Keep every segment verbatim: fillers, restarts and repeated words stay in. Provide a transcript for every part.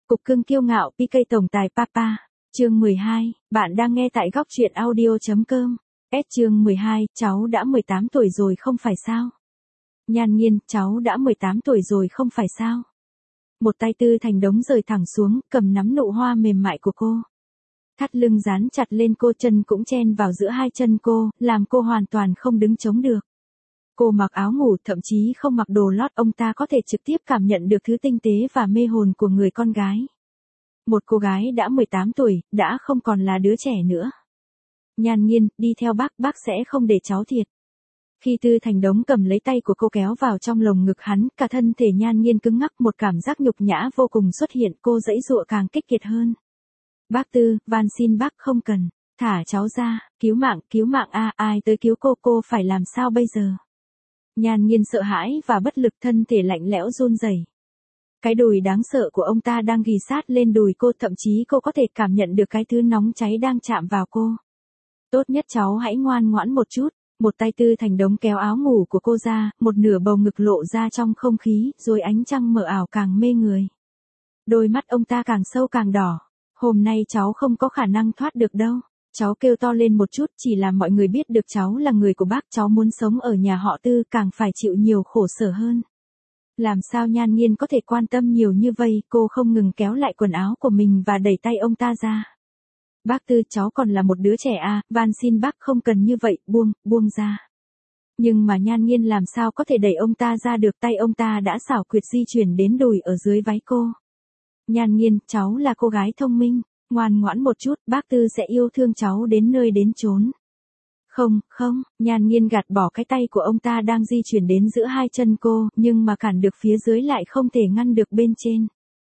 Cục cưng kiêu ngạo pê ca tổng tài Papa. Chương mười hai, bạn đang nghe tại góc truyện audio.com. S chương mười hai, cháu đã mười tám tuổi rồi không phải sao? Nhan Nhiên, cháu đã mười tám tuổi rồi không phải sao? Một tay Tư Thành đống rời thẳng xuống, cầm nắm nụ hoa mềm mại của cô. Thắt lưng dán chặt lên cô, chân cũng chen vào giữa hai chân cô, làm cô hoàn toàn không đứng chống được. Cô mặc áo ngủ, thậm chí không mặc đồ lót, ông ta có thể trực tiếp cảm nhận được thứ tinh tế và mê hồn của người con gái. Một cô gái đã mười tám tuổi, đã không còn là đứa trẻ nữa. Nhan Nhiên, đi theo bác, bác sẽ không để cháu thiệt. Khi Tư Thành đống cầm lấy tay của cô kéo vào trong lồng ngực hắn, cả thân thể Nhan Nhiên cứng ngắc, một cảm giác nhục nhã vô cùng xuất hiện, cô giãy giụa càng kích kiệt hơn. Bác Tư, van xin bác không cần, thả cháu ra, cứu mạng, cứu mạng a, ai tới cứu cô, cô phải làm sao bây giờ? Nhan Nhiên sợ hãi và bất lực, thân thể lạnh lẽo run rẩy. Cái đùi đáng sợ của ông ta đang ghì sát lên đùi cô, thậm chí cô có thể cảm nhận được cái thứ nóng cháy đang chạm vào cô. Tốt nhất cháu hãy ngoan ngoãn một chút. Một tay Tư Thành đống kéo áo ngủ của cô ra, một nửa bầu ngực lộ ra trong không khí, rồi ánh trăng mờ ảo càng mê người. Đôi mắt ông ta càng sâu càng đỏ. Hôm nay cháu không có khả năng thoát được đâu. Cháu kêu to lên một chút, chỉ làm mọi người biết được cháu là người của bác, cháu muốn sống ở nhà họ Tư càng phải chịu nhiều khổ sở hơn. Làm sao Nhan Nhiên có thể quan tâm nhiều như vậy, cô không ngừng kéo lại quần áo của mình và đẩy tay ông ta ra. Bác Tư, cháu còn là một đứa trẻ à, van xin bác không cần như vậy, buông, buông ra. Nhưng mà Nhan Nhiên làm sao có thể đẩy ông ta ra được, tay ông ta đã xảo quyệt di chuyển đến đùi ở dưới váy cô. Nhan Nhiên, cháu là cô gái thông minh, ngoan ngoãn một chút, bác Tư sẽ yêu thương cháu đến nơi đến chốn. Không, không, Nhan Nhiên gạt bỏ cái tay của ông ta đang di chuyển đến giữa hai chân cô, nhưng mà cản được phía dưới lại không thể ngăn được bên trên.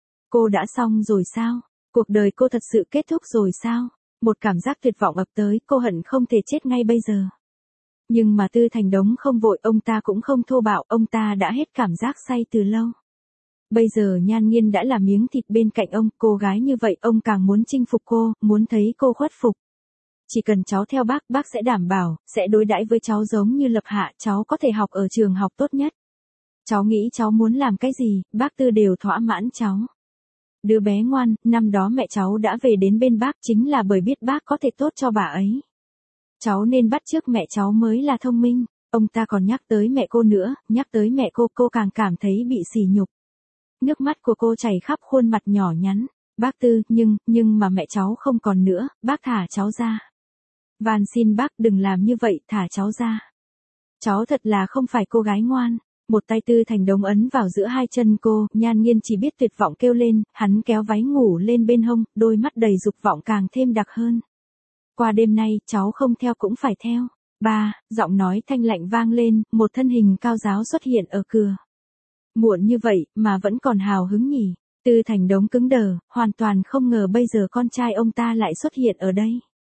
Cô đã xong rồi sao? Cuộc đời cô thật sự kết thúc rồi sao? Một cảm giác tuyệt vọng ập tới, cô hận không thể chết ngay bây giờ. Nhưng mà Tư Thành đống không vội, ông ta cũng không thô bạo, ông ta đã hết cảm giác say từ lâu. Bây giờ Nhan Nhiên đã là miếng thịt bên cạnh ông, cô gái như vậy ông càng muốn chinh phục cô, muốn thấy cô khuất phục. Chỉ cần cháu theo bác, bác sẽ đảm bảo, sẽ đối đãi với cháu giống như lập hạ, cháu có thể học ở trường học tốt nhất. Cháu nghĩ cháu muốn làm cái gì, bác Tư đều thỏa mãn cháu. Đứa bé ngoan, năm đó mẹ cháu đã về đến bên bác chính là bởi biết bác có thể tốt cho bà ấy. Cháu nên bắt chước mẹ cháu mới là thông minh. Ông ta còn nhắc tới mẹ cô nữa, nhắc tới mẹ cô, cô càng cảm thấy bị sỉ nhục. Nước mắt của cô chảy khắp khuôn mặt nhỏ nhắn. Bác Tư, nhưng, nhưng mà mẹ cháu không còn nữa, bác thả cháu ra. Van xin bác đừng làm như vậy, thả cháu ra. Cháu thật là không phải cô gái ngoan. Một tay Tư Thành đống ấn vào giữa hai chân cô, Nhan Nhiên chỉ biết tuyệt vọng kêu lên, hắn kéo váy ngủ lên bên hông, đôi mắt đầy dục vọng càng thêm đặc hơn. Qua đêm nay, cháu không theo cũng phải theo. Ba, giọng nói thanh lạnh vang lên, một thân hình cao ráo xuất hiện ở cửa. Muộn như vậy, mà vẫn còn hào hứng nhỉ. Tư Thành đống cứng đờ, hoàn toàn không ngờ bây giờ con trai ông ta lại xuất hiện ở đây.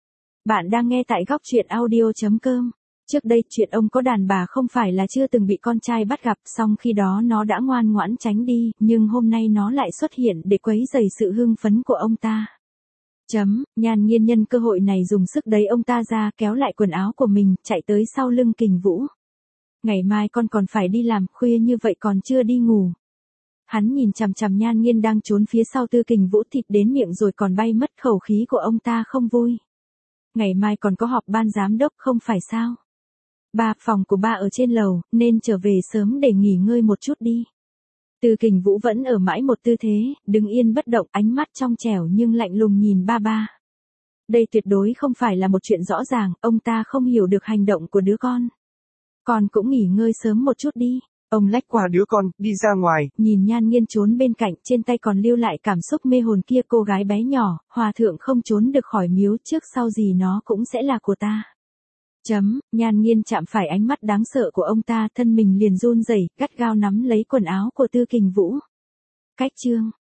Bạn đang nghe tại góc truyện audio.com. Trước đây, chuyện ông có đàn bà không phải là chưa từng bị con trai bắt gặp, song khi đó nó đã ngoan ngoãn tránh đi, nhưng hôm nay nó lại xuất hiện để quấy rầy sự hưng phấn của ông ta. Chấm, Nhan Nhiên nhân cơ hội này dùng sức đẩy ông ta ra, kéo lại quần áo của mình, chạy tới sau lưng Kình Vũ. Ngày mai con còn phải đi làm, khuya như vậy còn chưa đi ngủ. Hắn nhìn chằm chằm Nhan Nhiên đang trốn phía sau Tư Kình Vũ, thịt đến miệng rồi còn bay mất, khẩu khí của ông ta không vui. Ngày mai còn có họp ban giám đốc không phải sao? Ba, phòng của ba ở trên lầu, nên trở về sớm để nghỉ ngơi một chút đi. Tư Kình Vũ vẫn ở mãi một tư thế, đứng yên bất động, ánh mắt trong trẻo nhưng lạnh lùng nhìn ba ba. Đây tuyệt đối không phải là một chuyện rõ ràng, ông ta không hiểu được hành động của đứa con. Con cũng nghỉ ngơi sớm một chút đi. Ông lách qua đứa con, đi ra ngoài. Nhìn Nhan Nhiên trốn bên cạnh, trên tay còn lưu lại cảm xúc mê hồn kia, cô gái bé nhỏ, hòa thượng không trốn được khỏi miếu, trước sau gì nó cũng sẽ là của ta. Chấm, Nhan Nhiên chạm phải ánh mắt đáng sợ của ông ta, thân mình liền run rẩy, gắt gao nắm lấy quần áo của Tư Kình Vũ. Cách chương,